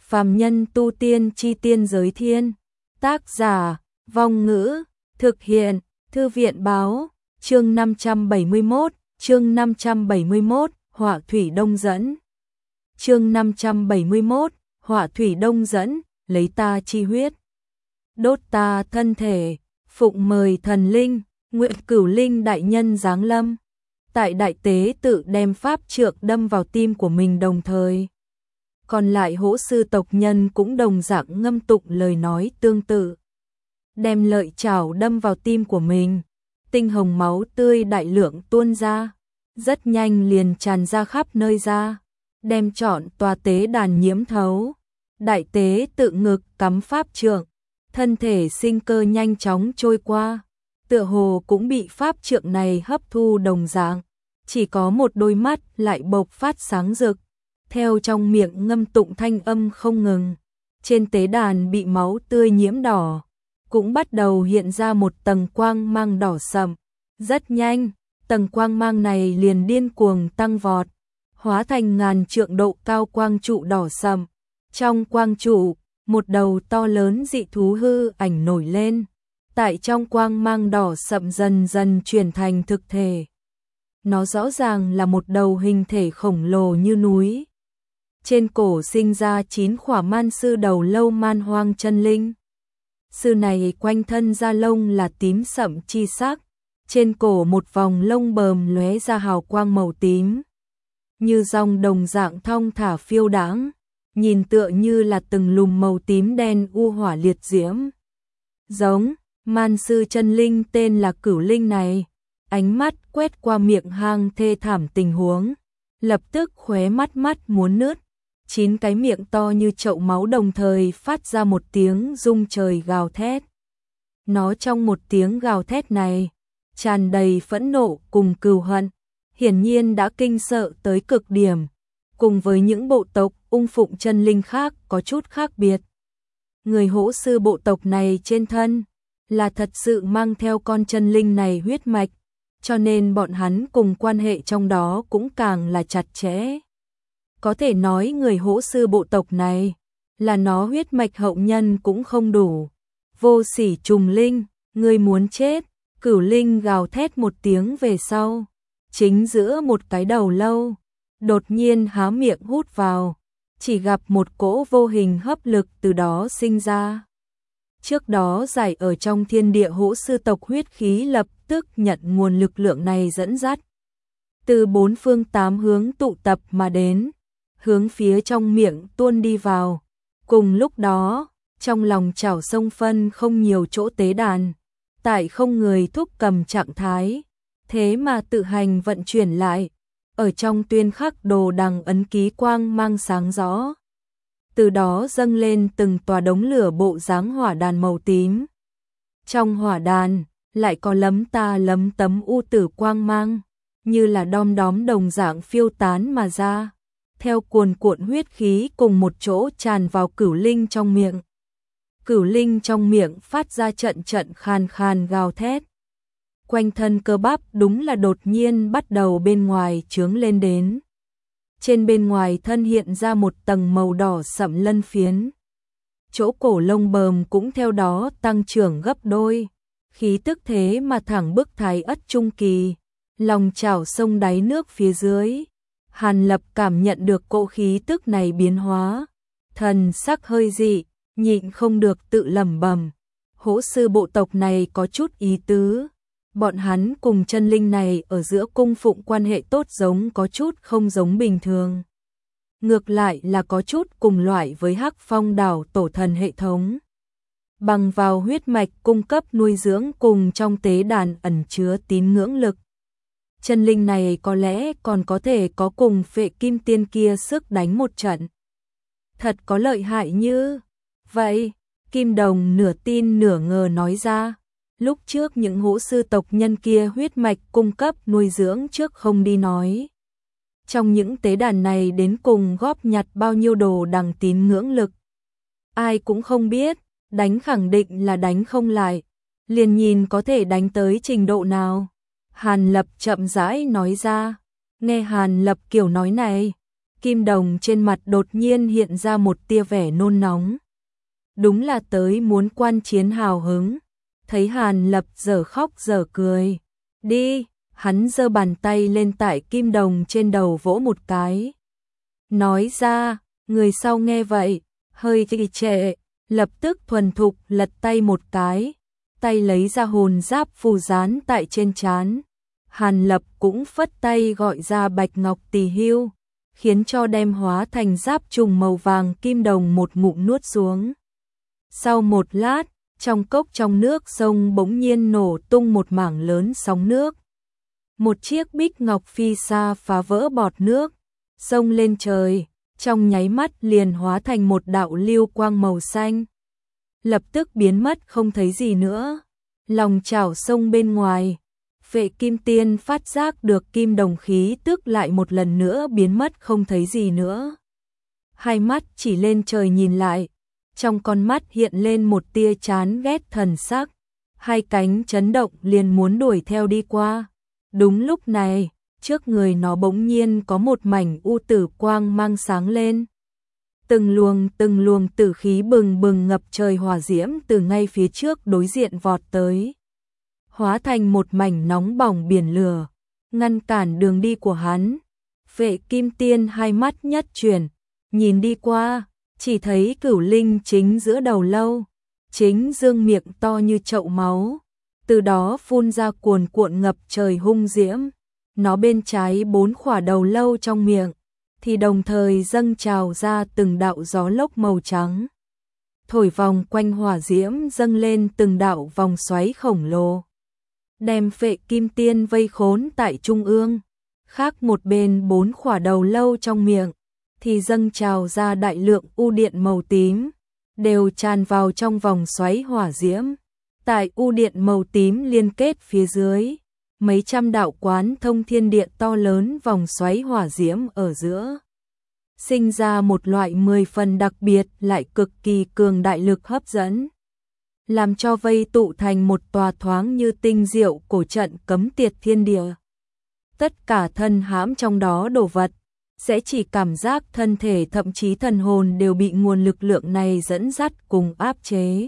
Phàm nhân tu tiên chi tiên giới thiên. Tác giả, Vong Ngữ, thực hiện, Thư viện báo, chương 571, Họa thủy đông dẫn. Chương 571, Họa thủy đông dẫn, lấy ta chi huyết, đốt ta thân thể, phụng mời thần linh, nguyện Cửu Linh đại nhân giáng lâm. Tại đại tế tự đem pháp trượng đâm vào tim của mình đồng thời. Còn lại hỗ sư tộc nhân cũng đồng dạng ngâm tụng lời nói tương tự. Đem lợi chảo đâm vào tim của mình, tinh hồng máu tươi đại lượng tuôn ra, rất nhanh liền tràn ra khắp nơi ra, đem trọn tòa tế đàn nhiễm thấu. Đại tế tự ngực cắm pháp trượng, thân thể sinh cơ nhanh chóng trôi qua, tựa hồ cũng bị pháp trượng này hấp thu đồng dạng, chỉ có một đôi mắt lại bộc phát sáng rực, theo trong miệng ngâm tụng thanh âm không ngừng. Trên tế đàn bị máu tươi nhiễm đỏ, cũng bắt đầu hiện ra một tầng quang mang đỏ sậm. Rất nhanh, tầng quang mang này liền điên cuồng tăng vọt, hóa thành ngàn trượng độ cao quang trụ đỏ sậm. Trong quang trụ, một đầu to lớn dị thú hư ảnh nổi lên, tại trong quang mang đỏ sậm dần dần chuyển thành thực thể. Nó rõ ràng là một đầu hình thể khổng lồ như núi. Trên cổ sinh ra 9 khỏa man sư đầu lâu man hoang chân linh. Sư này quanh thân da lông là tím sậm chi sắc, trên cổ một vòng lông bờm lóe ra hào quang màu tím, như dòng đồng dạng thong thả phiêu đãng, nhìn tựa như là từng lùm màu tím đen u hỏa liệt diễm. Giống man sư chân linh tên là Cửu Linh này, ánh mắt quét qua miệng hang thê thảm tình huống, lập tức khóe mắt muốn nứt. 9 cái miệng to như chậu máu đồng thời phát ra một tiếng rung trời gào thét. Nó trong một tiếng gào thét này, tràn đầy phẫn nộ cùng cừu hận, hiển nhiên đã kinh sợ tới cực điểm, cùng với những bộ tộc ung phụng chân linh khác có chút khác biệt. Người hỗ sư bộ tộc này trên thân, là thật sự mang theo con chân linh này huyết mạch, cho nên bọn hắn cùng quan hệ trong đó cũng càng là chặt chẽ. Có thể nói người hỗ sư bộ tộc này là nó huyết mạch hậu nhân cũng không đủ. Vô sỉ trùng linh, ngươi muốn chết. Cửu Linh gào thét một tiếng về sau, chính giữa một cái đầu lâu, đột nhiên há miệng hút vào, chỉ gặp một cỗ vô hình hấp lực từ đó sinh ra. Trước đó giải ở trong thiên địa hỗ sư tộc huyết khí lập tức nhận nguồn lực lượng này dẫn dắt, từ 4 phương 8 hướng tụ tập mà đến, hướng phía trong miệng tuôn đi vào. Cùng lúc đó, trong lòng chảo sông phân không nhiều chỗ tế đàn, tại không người thúc cầm trạng thái, thế mà tự hành vận chuyển lại, ở trong tuyên khắc đồ đằng ấn ký quang mang sáng rõ. Từ đó dâng lên từng tòa đống lửa bộ dáng hỏa đàn màu tím. Trong hỏa đàn, lại có lấm tấm u tử quang mang, như là đom đóm đồng dạng phiêu tán mà ra, theo cuồn cuộn huyết khí cùng một chỗ tràn vào Cửu Linh trong miệng. Cửu Linh trong miệng phát ra trận khàn khàn gào thét. Quanh thân cơ bắp đúng là đột nhiên bắt đầu bên ngoài trướng lên đến. Trên bên ngoài thân hiện ra một tầng màu đỏ sậm lân phiến. Chỗ cổ lông bờm cũng theo đó tăng trưởng gấp đôi. Khí tức thế mà thẳng bức Thái Ất trung kỳ, lòng chảo sông đáy nước phía dưới. Hàn Lập cảm nhận được cỗ khí tức này biến hóa, thần sắc hơi dị, nhịn không được tự lẩm bẩm, hỗ sư bộ tộc này có chút ý tứ. Bọn hắn cùng chân linh này ở giữa cung phụng quan hệ tốt giống có chút không giống bình thường. Ngược lại là có chút cùng loại với Hắc Phong đảo tổ thần hệ thống. Bằng vào huyết mạch cung cấp nuôi dưỡng cùng trong tế đàn ẩn chứa tín ngưỡng lực. Chân linh này có lẽ còn có thể có cùng Phệ Kim Tiên kia sức đánh một trận. Thật có lợi hại như vậy, Kim Đồng nửa tin nửa ngờ nói ra. Lúc trước những hỗ sư tộc nhân kia huyết mạch cung cấp nuôi dưỡng trước không đi nói. Trong những tế đàn này đến cùng góp nhặt bao nhiêu đồ đằng tín ngưỡng lực. Ai cũng không biết, đánh khẳng định là đánh không lại. Liền nhìn có thể đánh tới trình độ nào. Hàn Lập chậm rãi nói ra. Nghe Hàn Lập kiểu nói này, Kim Đồng trên mặt đột nhiên hiện ra một tia vẻ nôn nóng. Đúng là tới muốn quan chiến hào hứng. Thấy Hàn Lập dở khóc dở cười. Đi, hắn giơ bàn tay lên tại Kim Đồng trên đầu vỗ một cái. Nói ra, người sau nghe vậy, hơi trì trệ, lập tức thuần thục lật tay một cái. Tay lấy ra hồn giáp phù dán tại trên trán. Hàn Lập cũng phất tay gọi ra Bạch Ngọc Tỳ Hưu, khiến cho đem hóa thành giáp trùng màu vàng. Kim Đồng một ngụm nuốt xuống. Sau một lát, trong cốc trong nước sông bỗng nhiên nổ tung một mảng lớn sóng nước. Một chiếc bích ngọc phi xa phá vỡ bọt nước, xông lên trời, trong nháy mắt liền hóa thành một đạo lưu quang màu xanh. Lập tức biến mất không thấy gì nữa. Lòng chảo sông bên ngoài, Vệ Kim Tiên phát giác được Kim Đồng khí tức lại một lần nữa biến mất không thấy gì nữa. Hai mắt chỉ lên trời nhìn lại, trong con mắt hiện lên một tia chán ghét thần sắc, hai cánh chấn động liền muốn đuổi theo đi qua. Đúng lúc này, trước người nó bỗng nhiên có một mảnh u tử quang mang sáng lên. Từng luồng tử khí bừng bừng ngập trời hỏa diễm từ ngay phía trước đối diện vọt tới, hóa thành một mảnh nóng bỏng biển lửa, ngăn cản đường đi của hắn. Vệ Kim Tiên hai mắt nhất chuyển, nhìn đi qua, chỉ thấy Cửu Linh chính giữa đầu lâu, chính dương miệng to như chậu máu, từ đó phun ra cuồn cuộn ngập trời hung diễm. Nó bên trái 4 khỏa đầu lâu trong miệng, thì đồng thời dâng trào ra từng đạo gió lốc màu trắng. Thổi vòng quanh hỏa diễm dâng lên từng đạo vòng xoáy khổng lồ, đem Vệ Kim Tiên vây khốn tại trung ương. Khác một bên 4 khỏa đầu lâu trong miệng, thì dâng trào ra đại lượng u điện màu tím, đều tràn vào trong vòng xoáy hỏa diễm. Tại u điện màu tím liên kết phía dưới, mấy trăm đạo quán thông thiên điện to lớn vòng xoáy hỏa diễm ở giữa, sinh ra một loại 10 phần đặc biệt lại cực kỳ cường đại lực hấp dẫn, làm cho vây tụ thành một tòa thoáng như tinh diệu cổ trận cấm tiệt thiên địa. Tất cả thân hãm trong đó đồ vật, sẽ chỉ cảm giác thân thể thậm chí thần hồn đều bị nguồn lực lượng này dẫn dắt cùng áp chế.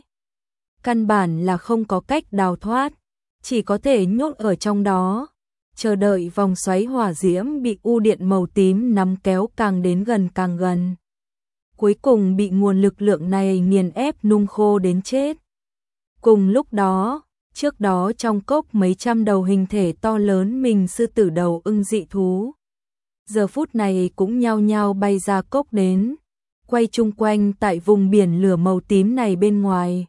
Căn bản là không có cách đào thoát, chỉ có thể nhốt ở trong đó, chờ đợi vòng xoáy hỏa diễm bị u điện màu tím nắm kéo càng đến gần càng gần. Cuối cùng bị nguồn lực lượng này nghiền ép nung khô đến chết. Cùng lúc đó, trước đó trong cốc mấy trăm đầu hình thể to lớn mình sư tử đầu ưng dị thú, giờ phút này cũng nhao nhao bay ra cốc đến, quay chung quanh tại vùng biển lửa màu tím này bên ngoài.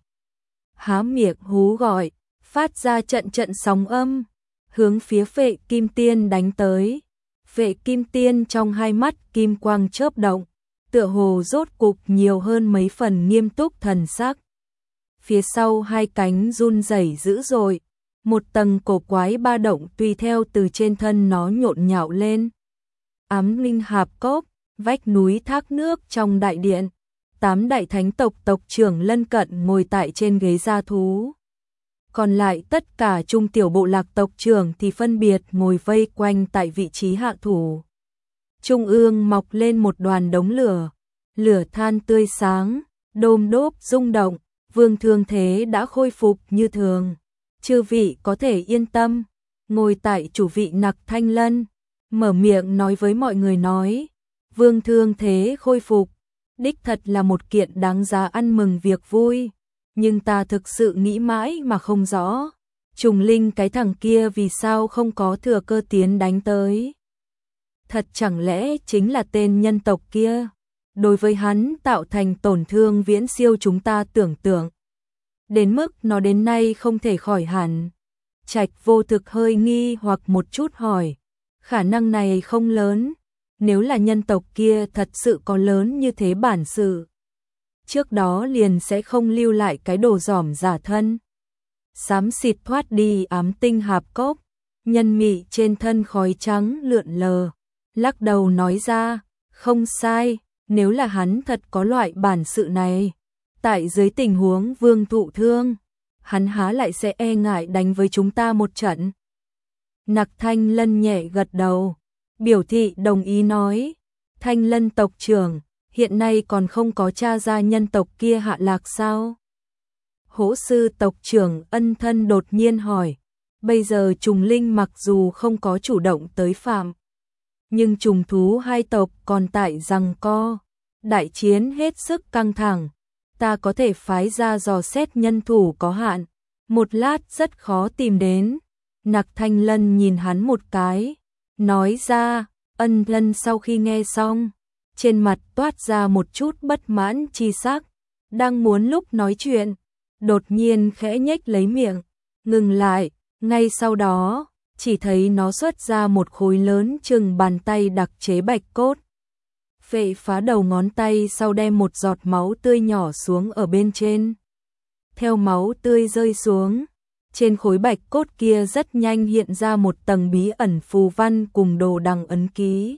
Há miệng hú gọi, phát ra trận trận sóng âm, hướng phía Vệ Kim Tiên đánh tới. Vệ Kim Tiên trong hai mắt kim quang chớp động, tựa hồ rốt cục nhiều hơn mấy phần nghiêm túc thần sắc. Phía sau hai cánh run rẩy dữ dội, một tầng cổ quái ba động tùy theo từ trên thân nó nhộn nhạo lên. Ám linh hạp cốc, vách núi thác nước trong đại điện, 8 đại thánh tộc tộc trưởng lân cận ngồi tại trên ghế gia thú. Còn lại tất cả trung tiểu bộ lạc tộc trưởng thì phân biệt ngồi vây quanh tại vị trí hạ thủ. Trung ương mọc lên một đoàn đống lửa, lửa than tươi sáng, đôm đốp rung động, Vương Thương Thế đã khôi phục như thường. Chư vị có thể yên tâm, ngồi tại chủ vị Nặc Thanh Lân, mở miệng nói với mọi người nói, Vương Thương Thế khôi phục, đích thật là một kiện đáng giá ăn mừng việc vui, nhưng ta thực sự nghĩ mãi mà không rõ, Trùng Linh cái thằng kia vì sao không có thừa cơ tiến đánh tới. Thật chẳng lẽ chính là tên nhân tộc kia, đối với hắn tạo thành tổn thương viễn siêu chúng ta tưởng tượng, đến mức nó đến nay không thể khỏi hẳn. Trạch Vô Thực hơi nghi hoặc một chút hỏi, khả năng này không lớn, nếu là nhân tộc kia thật sự có lớn như thế bản sự, trước đó liền sẽ không lưu lại cái đồ giỏm giả thân. Xám xịt thoát đi ám tinh hạp cốc, nhân mị trên thân khói trắng lượn lờ, lắc đầu nói ra, không sai, nếu là hắn thật có loại bản sự này, tại dưới tình huống vương thụ thương, hắn há lại sẽ e ngại đánh với chúng ta một trận. Nặc Thanh Lân nhẹ gật đầu, biểu thị đồng ý nói, Thanh Lân tộc trưởng, hiện nay còn không có tra ra nhân tộc kia hạ lạc sao? Hỗ sư tộc trưởng Ân Thân đột nhiên hỏi. Bây giờ trùng linh mặc dù không có chủ động tới phạm, nhưng trùng thú hai tộc còn tại giằng co. Đại chiến hết sức căng thẳng. Ta có thể phái ra dò xét nhân thủ có hạn. Một lát rất khó tìm đến. Nặc Thanh Lân nhìn hắn một cái. Nói ra, Ân Thân sau khi nghe xong, trên mặt toát ra một chút bất mãn chi sắc. Đang muốn lúc nói chuyện, đột nhiên khẽ nhếch lấy miệng, ngừng lại. Ngay sau đó, chỉ thấy nó xuất ra một khối lớn chừng bàn tay đặc chế bạch cốt. Phệ phá đầu ngón tay sau đem một giọt máu tươi nhỏ xuống ở bên trên. Theo máu tươi rơi xuống, trên khối bạch cốt kia rất nhanh hiện ra một tầng bí ẩn phù văn cùng đồ đằng ấn ký.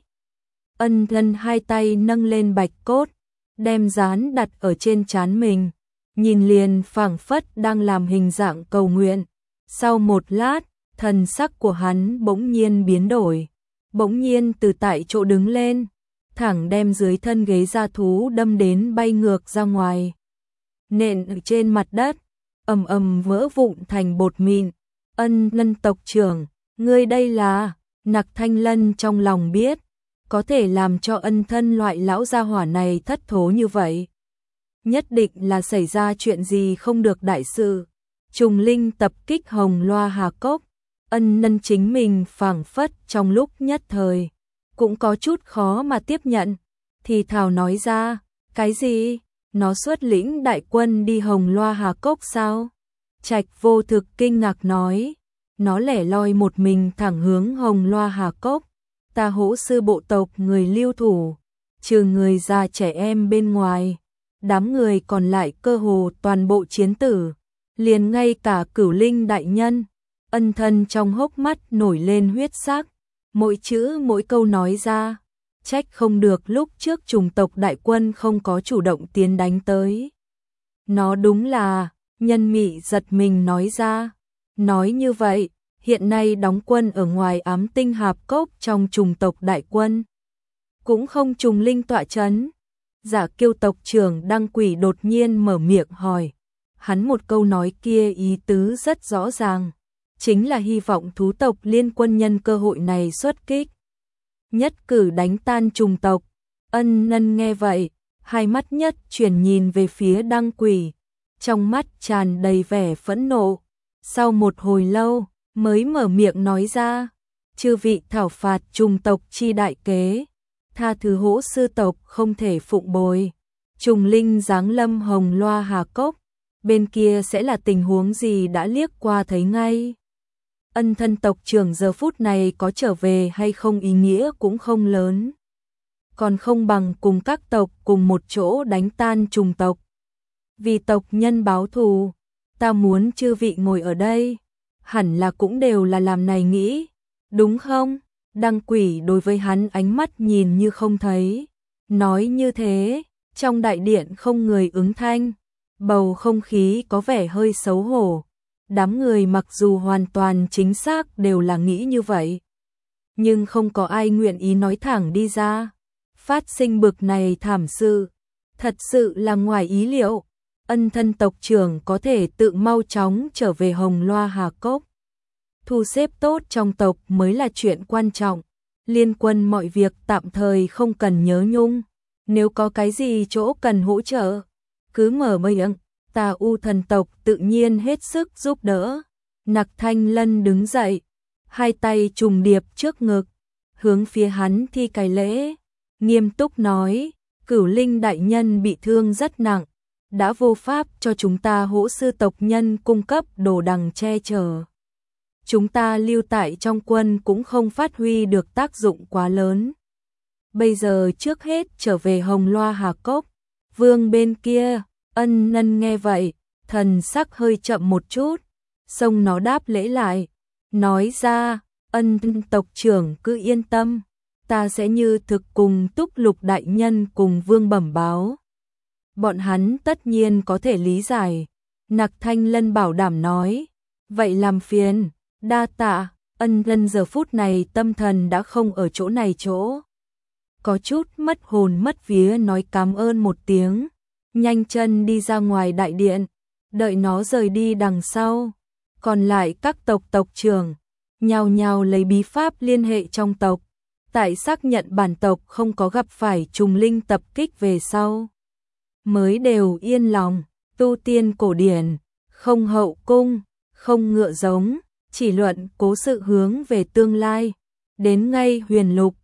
Ân Thân hai tay nâng lên bạch cốt, đem dán đặt ở trên trán mình, nhìn liền phảng phất đang làm hình dạng cầu nguyện. Sau một lát, thần sắc của hắn bỗng nhiên biến đổi, bỗng nhiên từ tại chỗ đứng lên, thẳng đem dưới thân ghế gia thú đâm đến bay ngược ra ngoài. Nện ở trên mặt đất, ầm ầm vỡ vụn thành bột mịn. Ân Lân tộc trưởng, ngươi đây là? Nặc Thanh Lân trong lòng biết, có thể làm cho Ân Thân loại lão gia hỏa này thất thố như vậy, nhất định là xảy ra chuyện gì không được đại sự. Trùng linh tập kích Hồng Loa Hà Cốc, Ân Lân chính mình phảng phất trong lúc nhất thời cũng có chút khó mà tiếp nhận, thì thào nói ra, cái gì? Nó xuất lĩnh đại quân đi Hồng Loa Hà Cốc sao? Trạch Vô Thực kinh ngạc nói, nó lẻ loi một mình thẳng hướng Hồng Loa Hà Cốc. Ta Hỗ sư bộ tộc người lưu thủ, trừ người già trẻ em bên ngoài, đám người còn lại cơ hồ toàn bộ chiến tử, liền ngay cả Cửu Linh đại nhân. Ân Thân trong hốc mắt nổi lên huyết sắc, mỗi chữ mỗi câu nói ra, trách không được lúc trước trùng tộc đại quân không có chủ động tiến đánh tới. Nó đúng là, Nhân Mị giật mình nói ra, nói như vậy, hiện nay đóng quân ở ngoài Ám Tinh Hạp Cốc trong trùng tộc đại quân, cũng không trùng linh tọa chấn. Giả Kiêu tộc trưởng Đăng Quỷ đột nhiên mở miệng hỏi, hắn một câu nói kia ý tứ rất rõ ràng, chính là hy vọng thú tộc liên quân nhân cơ hội này xuất kích, nhất cử đánh tan trùng tộc. Ân Lân nghe vậy, hai mắt nhất chuyển nhìn về phía Đăng Quỷ, trong mắt tràn đầy vẻ phẫn nộ. Sau một hồi lâu, mới mở miệng nói ra, chư vị thảo phạt trùng tộc chi đại kế, tha thứ Hỗ sư tộc không thể phụng bồi. Trùng linh giáng lâm Hồng Loa Hà Cốc, bên kia sẽ là tình huống gì đã liếc qua thấy ngay. Ân Thân tộc trưởng giờ phút này có trở về hay không ý nghĩa cũng không lớn, còn không bằng cùng các tộc cùng một chỗ đánh tan trùng tộc. Vì tộc nhân báo thù, ta muốn chư vị ngồi ở đây, hẳn là cũng đều là làm này nghĩ, đúng không? Đăng Quỷ đối với hắn ánh mắt nhìn như không thấy, nói như thế, trong đại điện không người ứng thanh, bầu không khí có vẻ hơi xấu hổ. Đám người mặc dù hoàn toàn chính xác đều là nghĩ như vậy, nhưng không có ai nguyện ý nói thẳng đi ra. Phát sinh bực này thảm sự, thật sự là ngoài ý liệu. Ân Thân tộc trưởng có thể tự mau chóng trở về Hồng Loa Hà Cốc, thu xếp tốt trong tộc mới là chuyện quan trọng. Liên quân mọi việc tạm thời không cần nhớ nhung, nếu có cái gì chỗ cần hỗ trợ, cứ mở miệng, ta U thần tộc tự nhiên hết sức giúp đỡ. Nặc Thanh Lân đứng dậy, hai tay trùng điệp trước ngực, hướng phía hắn thi cái lễ, nghiêm túc nói, Cửu Linh đại nhân bị thương rất nặng, đã vô pháp cho chúng ta Hỗ sư tộc nhân cung cấp đồ đằng che chở. Chúng ta lưu tại trong quân cũng không phát huy được tác dụng quá lớn. Bây giờ trước hết trở về Hồng Loa Hà Cốc. Vương bên kia, Ân Lân nghe vậy, thần sắc hơi chậm một chút, xong nó đáp lễ lại, nói ra, Ân tộc trưởng cứ yên tâm, ta sẽ như thực cùng Túc Lục đại nhân cùng Vương bẩm báo. Bọn hắn tất nhiên có thể lý giải. Nặc Thanh Lân bảo đảm nói, vậy làm phiền, đa tạ. Ân Lân giờ phút này tâm thần đã không ở chỗ này chỗ có chút mất hồn mất vía nói cảm ơn một tiếng, nhanh chân đi ra ngoài đại điện, đợi nó rời đi đằng sau. Còn lại các tộc trưởng, nhao nhao lấy bí pháp liên hệ trong tộc, tại xác nhận bản tộc không có gặp phải trùng linh tập kích về sau. Mới đều yên lòng, tu tiên cổ điển, không hậu cung, không ngựa giống, chỉ luận cố sự hướng về tương lai. Đến ngay huyền lục,